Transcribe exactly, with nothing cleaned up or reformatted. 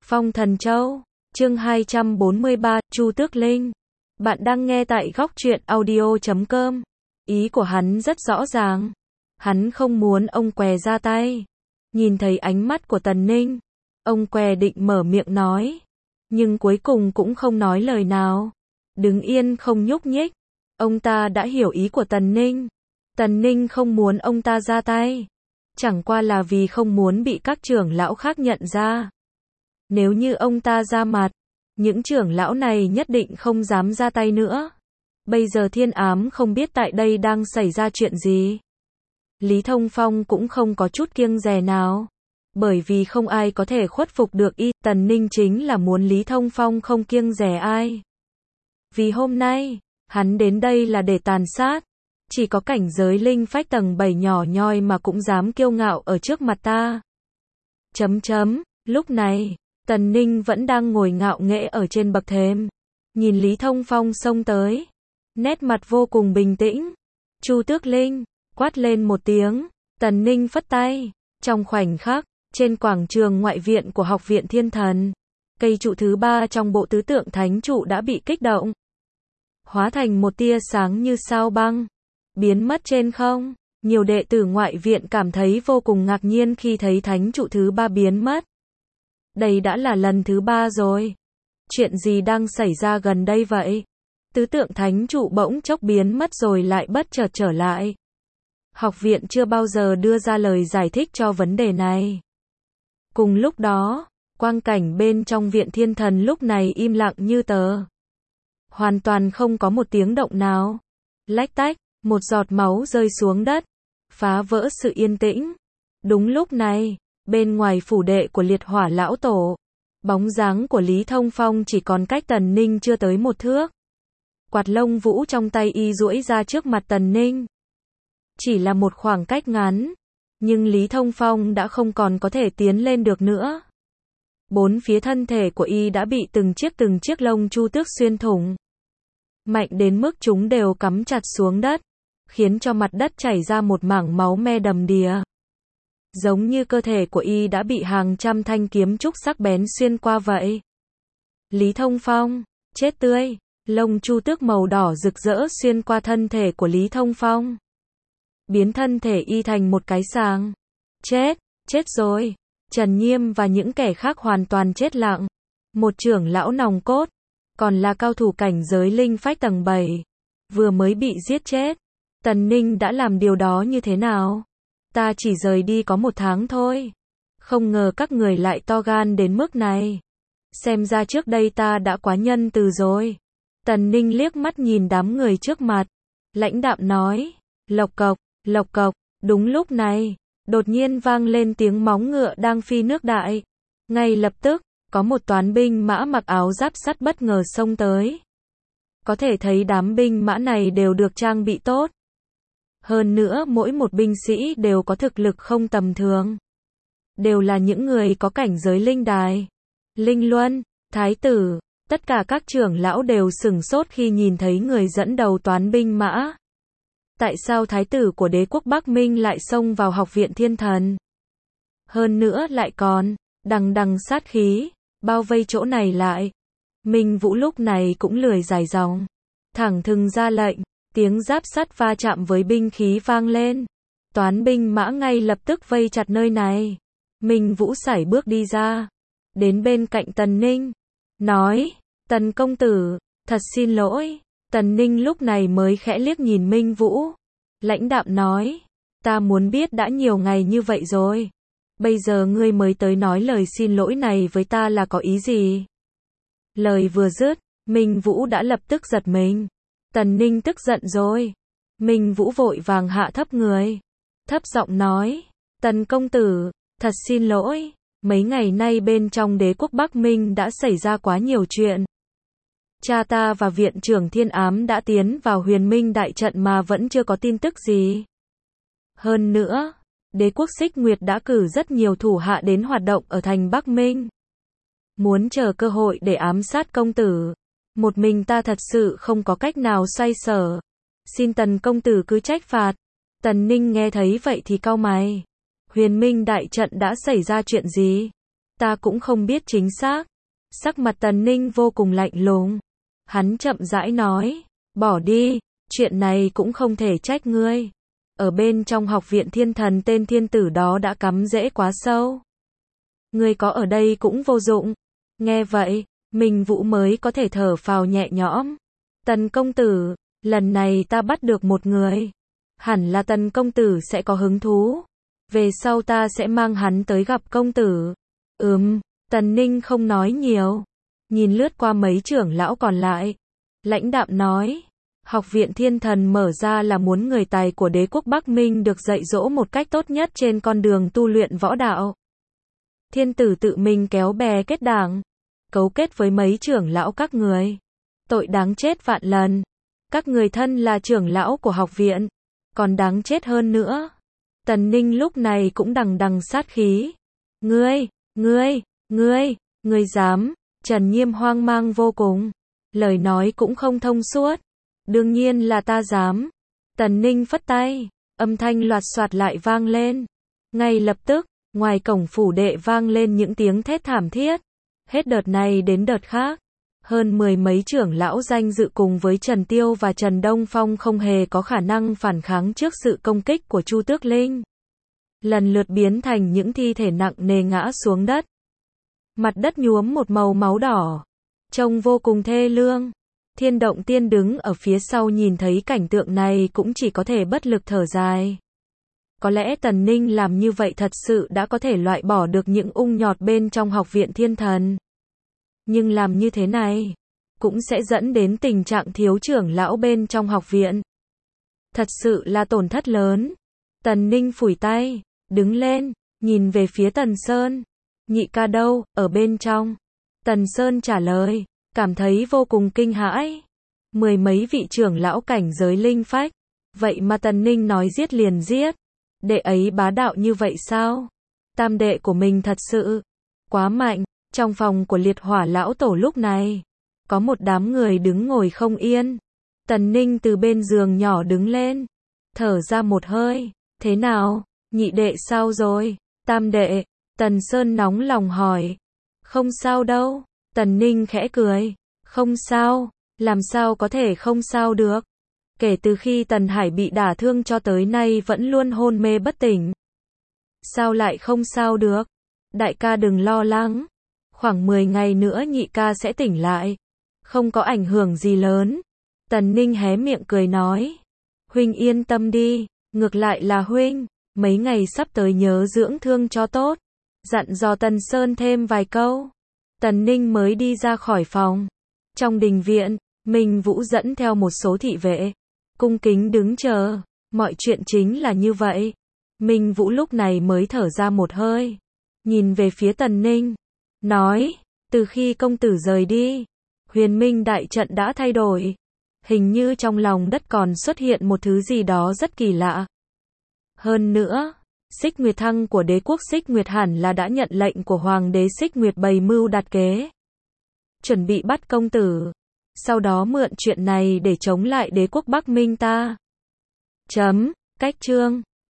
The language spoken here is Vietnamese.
Phong Thần Châu, chương hai trăm bốn mươi ba, Chu Tước Linh. Bạn đang nghe tại góc truyện audio chấm com. Ý của hắn rất rõ ràng. Hắn không muốn ông què ra tay. Nhìn thấy ánh mắt của Tần Ninh, ông què định mở miệng nói, nhưng cuối cùng cũng không nói lời nào. Đứng yên không nhúc nhích. Ông ta đã hiểu ý của Tần Ninh. Tần Ninh không muốn ông ta ra tay. Chẳng qua là vì không muốn bị các trưởng lão khác nhận ra. Nếu như ông ta ra mặt, những trưởng lão này nhất định không dám ra tay nữa. Bây giờ Thiên Ám không biết tại đây đang xảy ra chuyện gì. Lý Thông Phong cũng không có chút kiêng dè nào. Bởi vì không ai có thể khuất phục được y. Tần Ninh chính là muốn Lý Thông Phong không kiêng dè ai. Vì hôm nay, hắn đến đây là để tàn sát. Chỉ có cảnh giới linh phách tầng bảy nhỏ nhoi mà cũng dám kiêu ngạo ở trước mặt ta. Chấm chấm, lúc này, Tần Ninh vẫn đang ngồi ngạo nghễ ở trên bậc thềm. Nhìn Lý Thông Phong xông tới. Nét mặt vô cùng bình tĩnh. Chu Tước Linh, quát lên một tiếng. Tần Ninh phất tay. Trong khoảnh khắc, trên quảng trường ngoại viện của Học viện Thiên Thần, cây trụ thứ ba trong bộ tứ tượng thánh trụ đã bị kích động. Hóa thành một tia sáng như sao băng. Biến mất trên không. Nhiều đệ tử ngoại viện cảm thấy vô cùng ngạc nhiên khi thấy thánh trụ thứ ba biến mất. Đây đã là lần thứ ba rồi. Chuyện gì đang xảy ra gần đây vậy? Tứ tượng thánh trụ bỗng chốc biến mất rồi lại bất chợt trở lại. Học viện chưa bao giờ đưa ra lời giải thích cho vấn đề này. Cùng lúc đó, quang cảnh bên trong viện Thiên Thần lúc này im lặng như tờ. Hoàn toàn không có một tiếng động nào. Lách tách, một giọt máu rơi xuống đất, phá vỡ sự yên tĩnh. Đúng lúc này, bên ngoài phủ đệ của Liệt Hỏa lão tổ, bóng dáng của Lý Thông Phong chỉ còn cách Tần Ninh chưa tới một thước. Quạt lông vũ trong tay y duỗi ra trước mặt Tần Ninh. Chỉ là một khoảng cách ngắn, nhưng Lý Thông Phong đã không còn có thể tiến lên được nữa. Bốn phía thân thể của y đã bị từng chiếc từng chiếc lông chu tước xuyên thủng. Mạnh đến mức chúng đều cắm chặt xuống đất, khiến cho mặt đất chảy ra một mảng máu me đầm đìa. Giống như cơ thể của y đã bị hàng trăm thanh kiếm trúc sắc bén xuyên qua vậy. Lý Thông Phong, chết tươi, lông chu tước màu đỏ rực rỡ xuyên qua thân thể của Lý Thông Phong. Biến thân thể y thành một cái sàng. Chết, chết rồi. Trần Nhiêm và những kẻ khác hoàn toàn chết lặng. Một trưởng lão nòng cốt, còn là cao thủ cảnh giới linh phách tầng bảy, vừa mới bị giết chết. Tần Ninh đã làm điều đó như thế nào? Ta chỉ rời đi có một tháng thôi. Không ngờ các người lại to gan đến mức này. Xem ra trước đây ta đã quá nhân từ rồi. Tần Ninh liếc mắt nhìn đám người trước mặt. Lãnh đạm nói. Lộc cộc, lộc cộc. Đúng lúc này, đột nhiên vang lên tiếng móng ngựa đang phi nước đại. Ngay lập tức, có một toán binh mã mặc áo giáp sắt bất ngờ xông tới. Có thể thấy đám binh mã này đều được trang bị tốt. Hơn nữa mỗi một binh sĩ đều có thực lực không tầm thường. Đều là những người có cảnh giới linh đài, linh luân, thái tử. Tất cả các trưởng lão đều sửng sốt khi nhìn thấy người dẫn đầu toán binh mã. Tại sao thái tử của đế quốc Bắc Minh lại xông vào Học viện Thiên Thần? Hơn nữa lại còn đằng đằng sát khí, bao vây chỗ này lại. Minh Vũ lúc này cũng lười dài dòng, thẳng thừng ra lệnh. Tiếng giáp sắt va chạm với binh khí vang lên. Toán binh mã ngay lập tức vây chặt nơi này. Minh Vũ sải bước đi ra, đến bên cạnh Tần Ninh, nói, Tần công tử, thật xin lỗi. Tần Ninh lúc này mới khẽ liếc nhìn Minh Vũ. Lãnh đạm nói, ta muốn biết đã nhiều ngày như vậy rồi. Bây giờ ngươi mới tới nói lời xin lỗi này với ta là có ý gì? Lời vừa dứt, Minh Vũ đã lập tức giật mình. Tần Ninh tức giận rồi. Minh Vũ vội vàng hạ thấp người, thấp giọng nói, Tần công tử, thật xin lỗi. Mấy ngày nay bên trong đế quốc Bắc Minh đã xảy ra quá nhiều chuyện. Cha ta và viện trưởng Thiên Ám đã tiến vào Huyền Minh đại trận mà vẫn chưa có tin tức gì. Hơn nữa, đế quốc Xích Nguyệt đã cử rất nhiều thủ hạ đến hoạt động ở thành Bắc Minh. Muốn chờ cơ hội để ám sát công tử. Một mình ta thật sự không có cách nào xoay sở. Xin Tần công tử cứ trách phạt. Tần Ninh nghe thấy vậy thì cau mày. Huyền Minh đại trận đã xảy ra chuyện gì? Ta cũng không biết chính xác. Sắc mặt Tần Ninh vô cùng lạnh lùng. Hắn chậm rãi nói, bỏ đi, chuyện này cũng không thể trách ngươi. Ở bên trong học viện thiên thần tên thiên tử đó đã cắm rễ quá sâu. Ngươi có ở đây cũng vô dụng. Nghe vậy, Minh Vũ mới có thể thở phào nhẹ nhõm. Tần công tử, lần này ta bắt được một người. Hẳn là Tần công tử sẽ có hứng thú. Về sau ta sẽ mang hắn tới gặp công tử. Ừm, Tần Ninh không nói nhiều. Nhìn lướt qua mấy trưởng lão còn lại. Lãnh đạm nói, học viện thiên thần mở ra là muốn người tài của đế quốc Bắc Minh được dạy dỗ một cách tốt nhất trên con đường tu luyện võ đạo. Thiên tử tự mình kéo bè kết đảng, cấu kết với mấy trưởng lão các người. Tội đáng chết vạn lần. Các người thân là trưởng lão của học viện, còn đáng chết hơn nữa. Tần Ninh lúc này cũng đằng đằng sát khí. Ngươi, ngươi, ngươi, ngươi dám. Trần Nhiêm hoang mang vô cùng. Lời nói cũng không thông suốt. Đương nhiên là ta dám. Tần Ninh phất tay. Âm thanh loạt soạt lại vang lên. Ngay lập tức, ngoài cổng phủ đệ vang lên những tiếng thét thảm thiết. Hết đợt này đến đợt khác. Hơn mười mấy trưởng lão danh dự cùng với Trần Tiêu và Trần Đông Phong không hề có khả năng phản kháng trước sự công kích của Chu Tước Linh. Lần lượt biến thành những thi thể nặng nề ngã xuống đất. Mặt đất nhuốm một màu máu đỏ. Trông vô cùng thê lương. Thiên Động Tiên đứng ở phía sau nhìn thấy cảnh tượng này cũng chỉ có thể bất lực thở dài. Có lẽ Tần Ninh làm như vậy thật sự đã có thể loại bỏ được những ung nhọt bên trong học viện thiên thần. Nhưng làm như thế này, cũng sẽ dẫn đến tình trạng thiếu trưởng lão bên trong học viện. Thật sự là tổn thất lớn. Tần Ninh phủi tay, đứng lên, nhìn về phía Tần Sơn. Nhị ca đâu, ở bên trong. Tần Sơn trả lời, cảm thấy vô cùng kinh hãi. Mười mấy vị trưởng lão cảnh giới linh phách. Vậy mà Tần Ninh nói giết liền giết. Đệ ấy bá đạo như vậy sao? Tam đệ của mình thật sự quá mạnh. Trong phòng của liệt hỏa lão tổ lúc này, có một đám người đứng ngồi không yên. Tần Ninh từ bên giường nhỏ đứng lên, thở ra một hơi. Thế nào? Nhị đệ sao rồi? Tam đệ, Tần Sơn nóng lòng hỏi. Không sao đâu. Tần Ninh khẽ cười. Không sao, làm sao có thể không sao được. Kể từ khi Tần Hải bị đả thương cho tới nay vẫn luôn hôn mê bất tỉnh. Sao lại không sao được? Đại ca đừng lo lắng. Khoảng mười ngày nữa nhị ca sẽ tỉnh lại. Không có ảnh hưởng gì lớn. Tần Ninh hé miệng cười nói. Huynh yên tâm đi. Ngược lại là huynh. Mấy ngày sắp tới nhớ dưỡng thương cho tốt. Dặn dò Tần Sơn thêm vài câu. Tần Ninh mới đi ra khỏi phòng. Trong đình viện, Minh Vũ dẫn theo một số thị vệ. Cung kính đứng chờ. Mọi chuyện chính là như vậy. Minh Vũ lúc này mới thở ra một hơi. Nhìn về phía Tần Ninh. Nói, từ khi công tử rời đi, huyền minh đại trận đã thay đổi. Hình như trong lòng đất còn xuất hiện một thứ gì đó rất kỳ lạ. Hơn nữa, Xích Nguyệt Thăng của đế quốc Xích Nguyệt hẳn là đã nhận lệnh của Hoàng đế Xích Nguyệt bày mưu đặt kế. Chuẩn bị bắt công tử. Sau đó mượn chuyện này để chống lại đế quốc Bắc Minh ta. Chấm, cách chương.